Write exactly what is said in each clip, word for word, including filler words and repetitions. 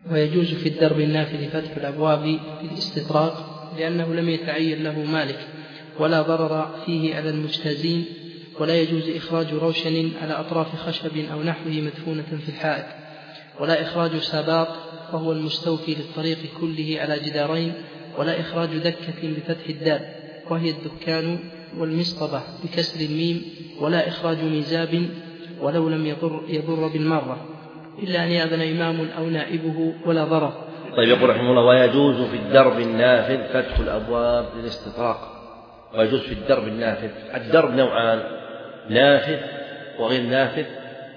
ويجوز في الدرب النافذ فتح الأبواب بالاستطراق لأنه لم يتعين له مالك، ولا ضرر فيه على المجتازين، ولا يجوز إخراج روشن على أطراف خشب أو نحوه مدفونة في الحائط، ولا إخراج ساباط وهو المستوفي للطريق كله على جدارين، ولا إخراج دكة بفتح الدال وهي الدكان والمصطبة بكسر الميم، ولا إخراج ميزاب ولو لم يضر, يضر بالمرة إلا أن يأذن إمام أو نائبه ولا ضرر. طيب يقول رحمه الله: ويجوز في الدرب النافذ فتح الأبواب للاستطراق. ويجوز في الدرب النافذ. الدرب نوعان: نافذ وغير نافذ،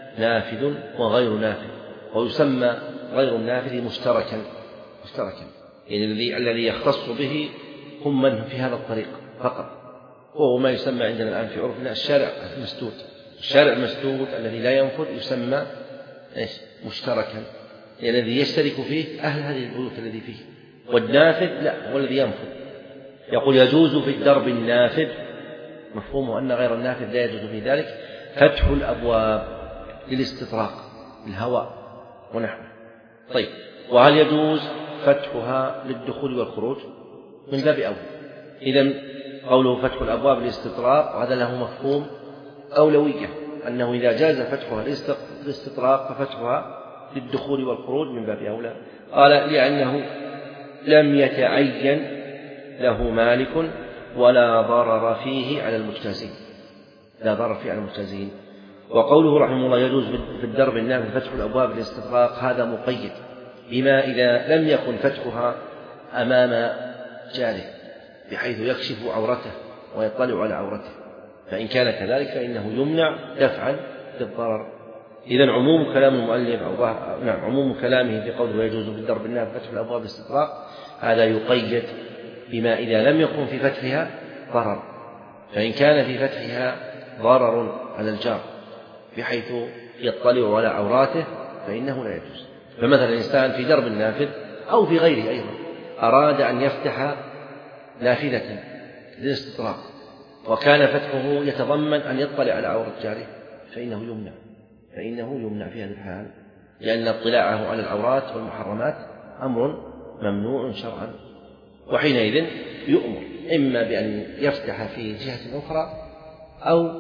نافذ وغير نافذ. ويسمى غير النافذ مشتركا مشتركا يعني الذي الذي يختص به هم من في هذا الطريق فقط، وهو ما يسمى عندنا الآن في عرفنا الشارع المسدود. الشارع المسدود الذي لا ينفذ يسمى إيش؟ مشتركا، يعني الذي يشترك فيه أهل هذه البيوت الذي فيه. والنافذ لا، هو الذي ينفذ. يقول: يجوز في الدرب النافذ، مفهومه أن غير النافذ لا يجوز في ذلك، فتح الأبواب للاستطراق، الهواء ونحوه. طيب، وهل يجوز فتحها للدخول والخروج؟ من باب أولى. إذن قوله فتح الأبواب للاستطراق هذا له مفهوم أولوية، أنه إذا جاز فتحها للاستطراق ففتحها للدخول والخروج من باب أولى. قال: لأنه لم يتعين له مالك ولا ضرر فيه على المجتازين، لا ضرر فيه على المجتازين. وقوله رحمه الله: يجوز في الدرب النافذ فتح الأبواب للاستطراق، هذا مقيد بما إذا لم يكن فتحها أمام جاره بحيث يكشف عورته ويطلع على عورته، فإن كان كذلك فإنه يمنع دفعا للضرر. إذن عموم كلام المؤلف أو نعم عموم كلامه في قوله: يجوز في الدرب النافذ فتح الأبواب للاستطراق، هذا يقيد بما إذا لم يكن في فتحها ضرر، فإن كان في فتحها ضرر على الجار بحيث يطلع على عوراته فإنه لا يجوز. فمثلا الإنسان في درب النافذ أو في غيره أيضا أراد أن يفتح نافذة للاستطراق وكان فتحه يتضمن أن يطلع على عورة جاره فإنه يمنع فإنه يمنع في هذا الحال، لأن اطلاعه على العورات والمحرمات أمر ممنوع شرعا. وحينئذ يؤمر إما بأن يفتح في جهة أخرى أو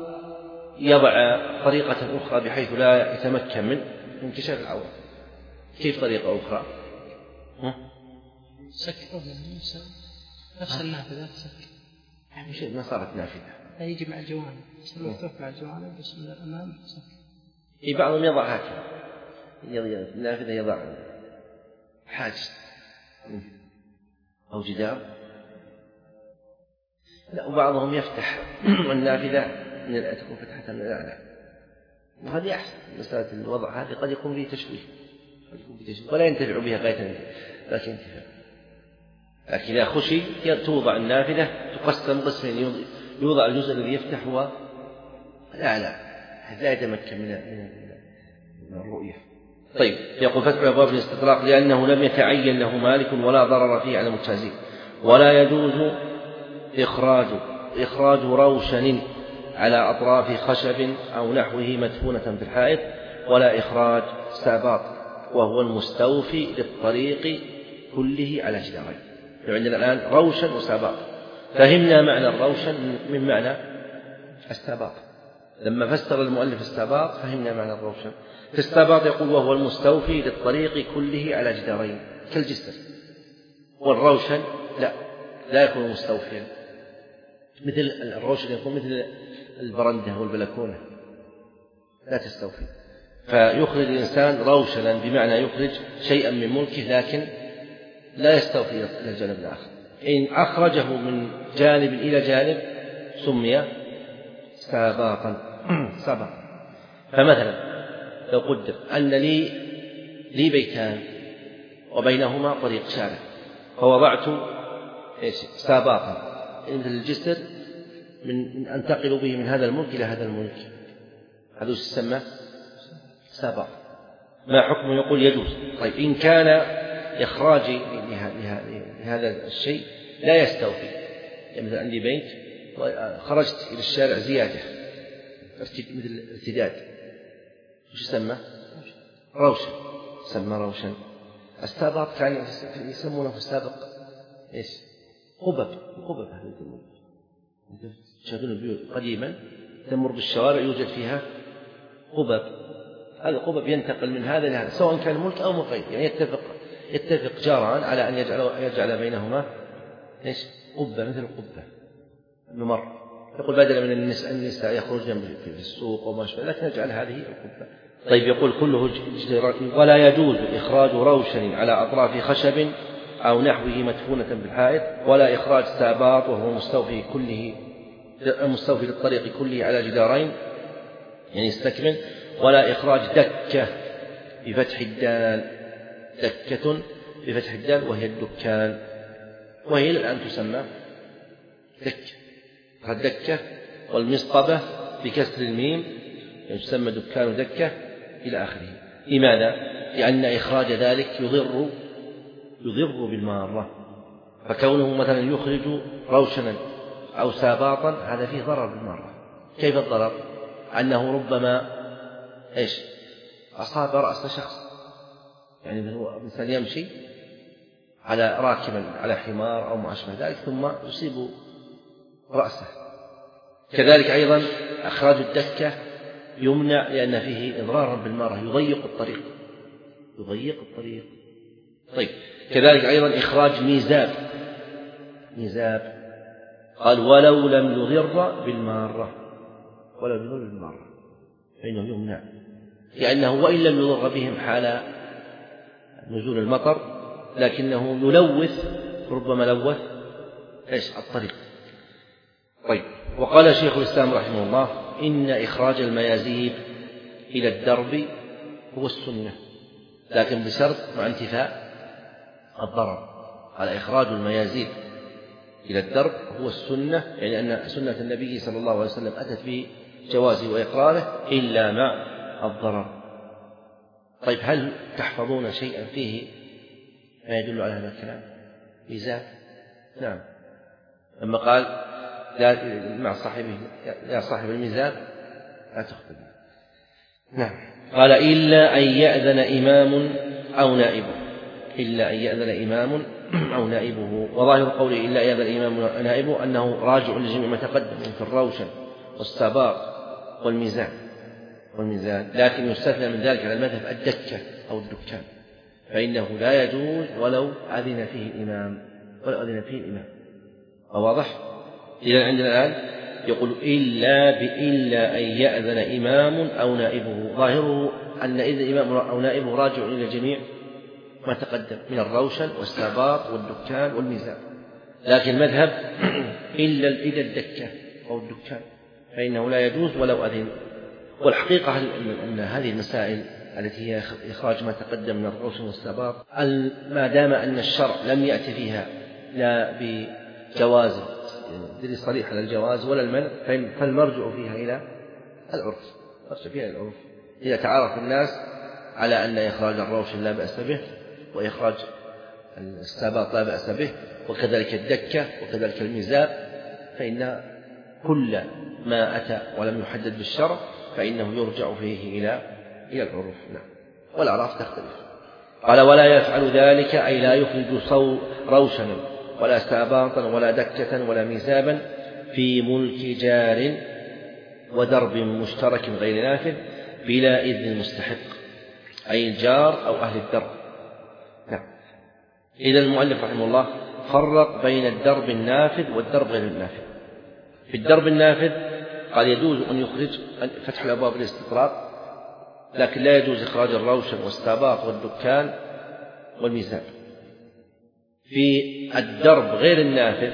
يضع طريقة أخرى بحيث لا يتمكن من انكشاف العورة. كيف طريقة أخرى؟ سكره نفس النافذة سكر مش ما صارت نافذة، لا يجي مع الجوانب، يصير مفتوح مع الجوانب بس من الأمام سكر. إيه بعضهم يضع هكذا النافذة، يضع حاجز أو جدار، لا، وبعضهم يفتح النافذة من تكون فتحة من الأعلى، وهذه أحسن. مسألة الوضع هذه قد يكون فيه تشويه ولا ينتفع بها غاية لكن انتفاع. لكن إذا خشي توضع النافذة تقسم قسمين، يوضع الجزء الذي يفتح هو الأعلى حتى لا يتمكن من الرؤية. طيب، يقول: فتح الأبواب للاستطراق لأنه لم يتعين له مالك ولا ضرر فيه على المجتازين. ولا يجوز إخراج إخراج روشن على أطراف خشب أو نحوه مدفونة في الحائط، ولا إخراج ساباط وهو المستوفي للطريق كله على جدارين. عندنا الآن روشن وساباط، فهمنا معنى الروشن من معنى الساباط. لما فسر المؤلف الساباط فهمنا معنى الروشن. في الساباط يقول: وهو المستوفي للطريق كله على جدارين كالجسر. والروشن لا لا يكون مستوفيا، مثل الروشن يكون مثل البرندة والبلكونة لا تستوفي. فيخرج الإنسان روشنا بمعنى يخرج شيئا من ملكه لكن لا يستوفي إلى الجانب الآخر. إن أخرجه من جانب إلى جانب سمي ساباطا ساباطا. فمثلا لو قدر أن لي لي بيتان وبينهما طريق شارع، فوضعت ساباطا مثل الجسر من أنتقل به من هذا الملك إلى هذا الملك، هذا يسمى ساباط. ما حكمه؟ يقول: يجوز. طيب، إن كان إخراجي لهذا الشيء لا يستوفي، يعني مثلا عندي بيت خرجت إلى الشارع زيادة مثل ارتداد، وش يسمى؟ روشن، يسمى روشن. السابق كان يسمونه في السابق إيش؟ قبب. قبب هذا يسمونه. تشاهدون البيوت قديما تمر بالشوارع يوجد فيها قبب. هذا القبب ينتقل من هذا لهذا سواء كان ملك أو مقيد، يعني يتفق يتفق جاران على أن يجعل يجعل بينهما إيش؟ قبة مثل القبة نمر. يقول بدلا من النساء, النساء يخرجن في السوق وما شابه لكن نجعل هذه القبة. طيب يقول كله ولا يجوز إخراج روشن على أطراف خشب أو نحوه مدفونة بالحائط، ولا إخراج ساباط وهو مستوفي كله مستوفي للطريق كله على جدارين يعني يستكمل، ولا إخراج دكة بفتح الدال، دكة بفتح الدال وهي الدكان، وهي الآن تسمى دكة. الدكة والمصطبة بكسر الميم يسمى دكان دكة إلى آخره. لماذا؟ لأن إخراج ذلك يضر يضر بالمارة، فكونه مثلا يخرج روشنا أو ساباطا هذا فيه ضرر بالمارة. كيف الضرر؟ أنه ربما إيش أصاب رأس شخص، يعني هو إنسان يمشي على راكبا على حمار أو ما أشبه ذلك ثم يصيب رأسه. كذلك أيضا إخراج الدكة يمنع لأن فيه إضرارا بالمارة، يضيق الطريق يضيق الطريق طيب كذلك أيضا إخراج ميزاب ميزاب قال ولو لم يضر بالمارة ولو يضر بالمارة فإنه يمنع، لأنه وإن لم يضر بهم حال نزول المطر لكنه يلوث ربما لوث إيش الطريق. طيب وقال شيخ الإسلام رحمه الله إن إخراج الميازيب إلى الدرب هو السنة، لكن بشرط مع انتفاء الضرر. قال إخراج الميازيب إلى الدرب هو السنة، يعني أن سنة النبي صلى الله عليه وسلم أتت بجوازه وإقراره إلا مع الضرر. طيب هل تحفظون شيئا فيه ما يدل على هذا الكلام؟ ميزاب نعم، لما قال لا مع صاحبه يا صاحب الميزاب لا تخطب. نعم. قال إلا أن يأذن إمام أو نائبه إلا أن يأذن إمام أو نائبه وظاهر قوله إلا أن يأذن إمام أو نائبه أنه راجع لجميع ما تقدم في الروشن والسباق والميزان والميزان لكن يستثنى من ذلك على المذهب الدكة أو الدكان، فإنه لا يجوز ولو أذن فيه الإمام ولو أذن فيه الإمام. واضح؟ إذن عندنا الآن يقول إلا بإلا أن يأذن إمام أو نائبه، ظاهره أن إذن إمام أو نائبه راجع إلى جميع ما تقدم من الروشن والسباط والدكان والميزان، لكن مذهب إلا إلى الدكة أو الدكان فإنه لا يجوز ولو أذن. والحقيقة أن هذه المسائل التي هي إخراج ما تقدم من الروشن والسباط ما دام أن الشرع لم يأتي فيها لا بجواز دليل صريح على الجواز ولا المنع فالمرجع فيها إلى العرف مرجع فيها إلى العرف. إذا تعارف الناس على أن إخراج الروشن لا بأس به وإخراج السباط لا بأس به وكذلك الدكة وكذلك الميزاب، فإن كل ما أتى ولم يحدد بالشرع فإنه يرجع فيه إلى إلى العرف. نعم. والأعراف تختلف. قال ولا يفعل ذلك أي لا يخرج صو روشنا ولا ساباطا ولا دكة ولا ميزابا في ملك جار ودرب مشترك غير نافذ بلا إذن المستحق أي الجار أو أهل الدرب. نعم. إذا المؤلف رحمه الله فرق بين الدرب النافذ والدرب غير النافذ. في الدرب النافذ قال يجوز أن يخرج فتح الأبواب للاستطراد، لكن لا يجوز إخراج الروشن والساباط والدكان والميزان. في الدرب غير النافذ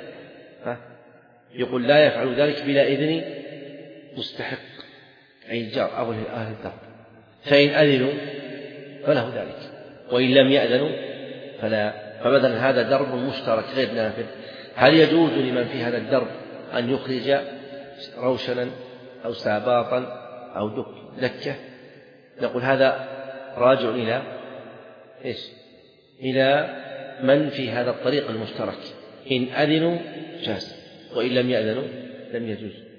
يقول لا يفعل ذلك بلا إذن مستحق أي الجار أو أهل الدرب، فإن أذنوا فله ذلك وإن لم يأذنوا فلا. فمثلا هذا درب مشترك غير نافذ، هل يجوز لمن في هذا الدرب أن يخرج روشنا أو ساباطا أو دكة؟ نقول هذا راجع إلى إيش؟ إلى من في هذا الطريق المشترك، إن أذنوا جاز وإن لم يأذنوا لم يجوز.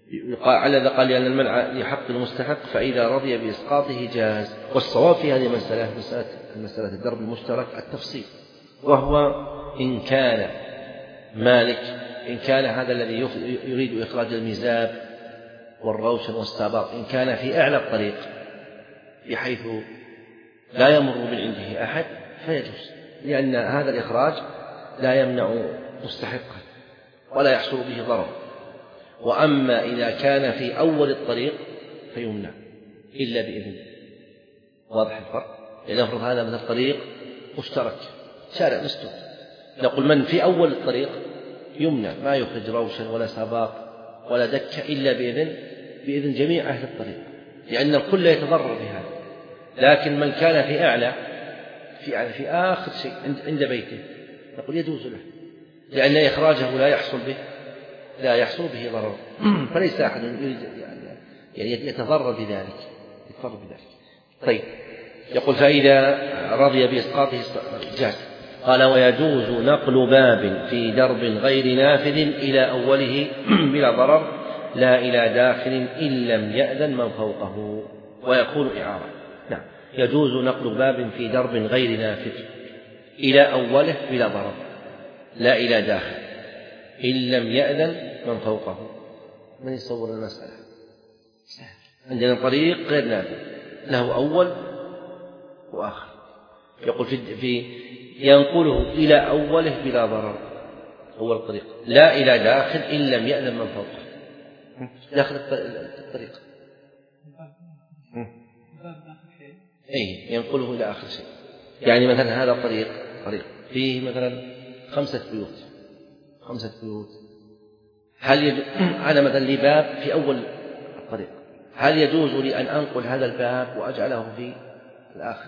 على ذا قال لأن المنع لحق المستحق فإذا رضي بإسقاطه جاز. والصواب في هذه المسألة مسألة مسألة الدرب المشترك التفصيل، وهو إن كان مالك إن كان هذا الذي يريد إخراج المزاب والروشن والساباط إن كان في أعلى الطريق بحيث لا يمر من عنده أحد فيجوز، لأن هذا الإخراج لا يمنع مستحقا ولا يحصل به ضرر. وأما إذا كان في أول الطريق فيمنع إلا بإذن. واضح الفرق؟ لنفرض هذا مثل الطريق مشترك شارع مسدود، نقول من في أول الطريق يمنع ما يخرج روشا ولا ساباق ولا دكة إلا بإذن بإذن جميع أهل الطريق، لأن الكل يتضرر بهذا. لكن من كان في أعلى في أعلى في آخر شيء عند بيته نقول يجوز له، لأن إخراجه لا يحصل به لا يحصل به ضرر، فليس أحد يريد يعني يتضرر بذلك يتضرر بذلك. طيب يقول فإذا رضي بإسقاطه جاز. قال ويجوز نقل باب في درب غير نافذ إلى أوله بلا ضرر لا إلى داخل إن لم يأذن من فوقه ويكون إعارة. نعم يجوز نقل باب في درب غير نافذ إلى أوله بلا ضرر لا إلى داخل إن لم يأذن من فوقه. من يصور المسألة؟ عندنا طريق غير نافذ له أول وآخر، يقول في ينقله إلى أوله بلا ضرر أول الطريق لا إلى داخل إن لم يأذن من فوقه. داخل الطريق أي ينقله إلى آخر شيء. يعني مثلا هذا الطريق طريق فيه مثلا خمسة بيوت خمسة بيوت هل يجوز أنا مثلا لي باب في أول الطريق، هل يجوز لي أن أنقل هذا الباب وأجعله في الآخر؟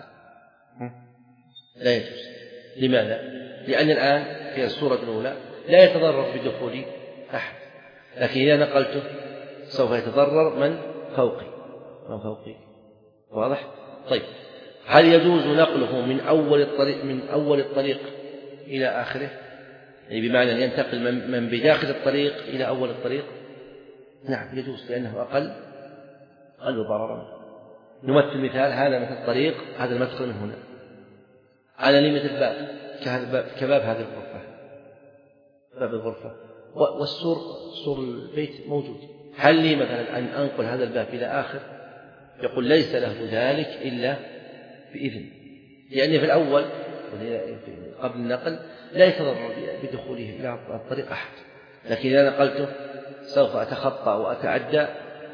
لا يجوز. لماذا؟ لأن الآن في الصورة الأولى لا يتضرر بدخول أحد، لكن إذا نقلته سوف يتضرر من فوقي من فوقي. واضح؟ طيب هل يجوز نقله من أول الطريق من أول الطريق إلى آخره، يعني بمعنى أن ينتقل من بداخل الطريق إلى أول الطريق؟ نعم يجوز، لأنه أقل أقل ضررا. نمثل مثال هذا مثل الطريق هذا المدخل من هنا، أنا لي مثل باب كباب هذه الغرفة باب الغرفة والسور سور البيت موجود، هل لي مثلا أن أنقل هذا الباب إلى آخر؟ يقول ليس له ذلك إلا بإذن، لأن في الأول قبل النقل لا يتضرر بدخوله إلى الطريق أحد، لكن إذا نقلته سوف أتخطى وأتعدى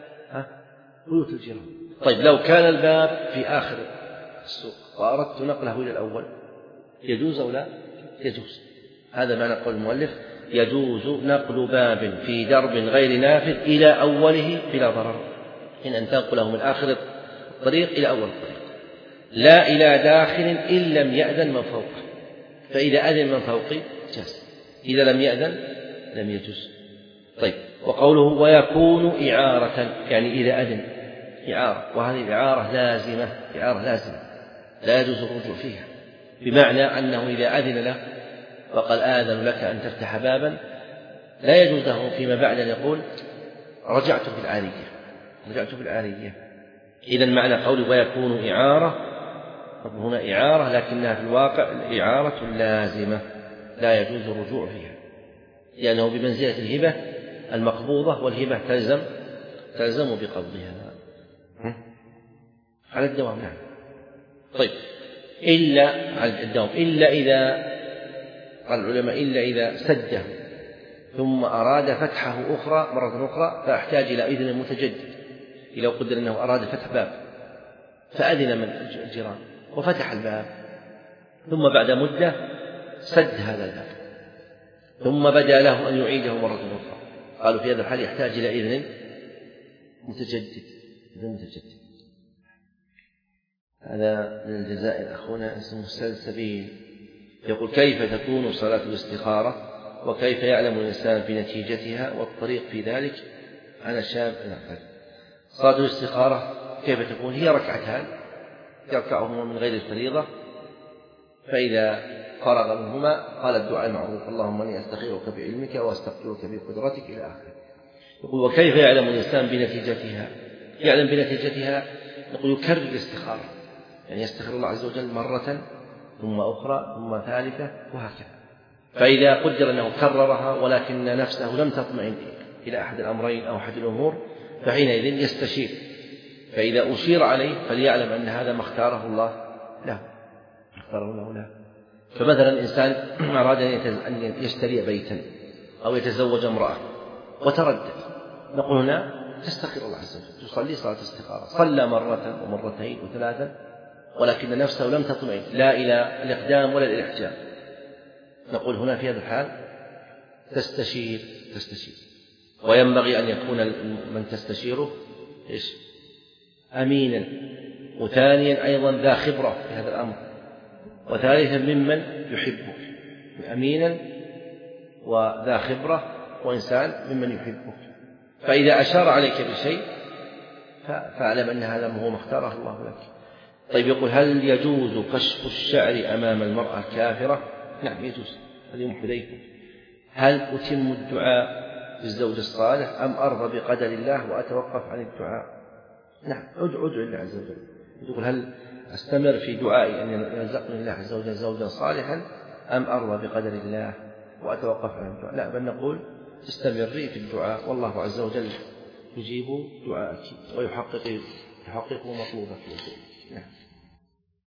بيوت الجيران. طيب لو كان الباب في آخر السوق وأردت نقله إلى الأول يجوز أو لا؟ يجوز. هذا معنى قول المؤلف يجوز نقل باب في درب غير نافذ إلى أوله بلا ضرر، إن أن تنقله من آخر الطريق إلى أول الطريق لا إلى داخل إن لم يأذن من فوقه، فإذا أذن من فوقي جاز، إذا لم يأذن لم يجوز. طيب وقوله ويكون إعارة يعني إذا أذن إعارة، وهذه الإعارة لازمة إعارة لازمة لا يجوز الرجوع فيها، بمعنى أنه إذا أذن له وقال آذن لك أن تفتح بابا لا يجوز له فيما بعد أن يقول رجعت في العارية رجعت في العارية. إذن معنى قوله ويكون إعارة هنا إعارة لكنها في الواقع الإعارة اللازمة لا يجوز الرجوع فيها، لأنه بمنزلة الهبة المقبوضة، والهبة تلزم تلزم بقبضها على الدوام. نعم. طيب إلا على الدوام إلا إذا قال العلماء إلا إذا سده ثم أراد فتحه أخرى مرة أخرى فاحتاج إلى إذن متجدد. إذا قدر أنه أراد فتح باب فأذن من الجيران وفتح الباب ثم بعد مدة سد هذا الباب ثم بدا له أن يعيده مرة أخرى، قالوا في هذا الحال يحتاج إلى إذن متجدد إذن متجدد. هذا من الجزائر أخونا اسمه سلسبيل يقول كيف تكون صلاة الاستخارة وكيف يعلم الإنسان بنتيجتها والطريق في ذلك على شاب الأقل. صلاة الاستخارة كيف تكون؟ هي ركعتان يركعهما من غير الفريضة، فإذا فرغ منهما قال الدعاء المعروف اللهم إني أستخيرك بعلمك وأستقدرك بقدرتك إلى آخره. يقول وكيف يعلم الإنسان بنتيجتها؟ يعلم بنتيجتها يقول يكرر الاستخارة، يعني يستخير الله عز وجل مرة ثم أخرى ثم ثالثة وهكذا. فإذا قدر أنه كررها ولكن نفسه لم تطمئن إلى أحد الأمرين أو أحد الأمور فحينئذ يستشير، فإذا أشير عليه فليعلم أن هذا ما اختاره الله له اختاره الله له. فمثلا إنسان أراد أن يشتري بيتا أو يتزوج امرأة وتردد، نقول هنا تستخير الله عز وجل، تصلي صلاة استخارة، صلى مرة ومرتين وثلاثا ولكن نفسه لم تطمئن لا إلى الإقدام ولا الإحجام، نقول هنا في هذا الحال تستشير تستشير وينبغي أن يكون من تستشيره إيش؟ أمينا، وثانيا أيضا ذا خبرة في هذا الأمر، وثالثا ممن يحبه، أمينا وذا خبرة وإنسان ممن يحبه. فإذا أشار عليك بشيء فاعلم أن هذا هو ما اختاره الله لك. طيب يقول هل يجوز كشف الشعر أمام المرأة الكافرة؟ نعم يجوز. اليوم حذيفة هل أتم الدعاء للزوج الصالح أم أرضى بقدر الله وأتوقف عن الدعاء؟ نعم أدعو لله عز وجل. يقول هل أستمر في دعائي أن يرزقني الله عز وجل زوجا صالحا أم أرضى بقدر الله وأتوقف عن الدعاء؟ لا، بل نقول استمري في الدعاء والله عز وجل يجيب دعاءك ويحقق يحقق مطلوبك. نعم.